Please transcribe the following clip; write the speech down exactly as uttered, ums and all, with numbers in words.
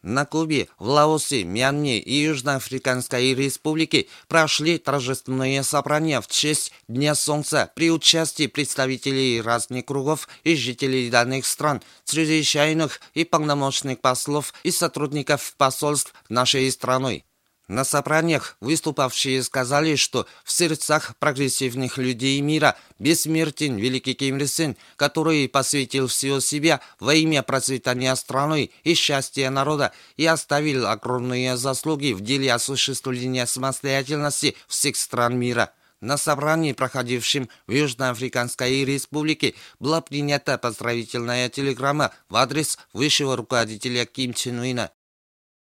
На Кубе, в Лаосе, Мьянме и Южноафриканской Республике прошли торжественные собрания в честь Дня Солнца при участии представителей разных кругов и жителей данных стран, чрезвычайных и полномочных послов и сотрудников посольств нашей страны. На собраниях выступавшие сказали, что в сердцах прогрессивных людей мира бессмертен великий Ким Ир Сен, который посвятил всего себя во имя процветания страны и счастья народа и оставил огромные заслуги в деле осуществления самостоятельности всех стран мира. На собрании, проходившем в Южноафриканской Республике, была принята поздравительная телеграмма в адрес высшего руководителя Ким Чен Ына.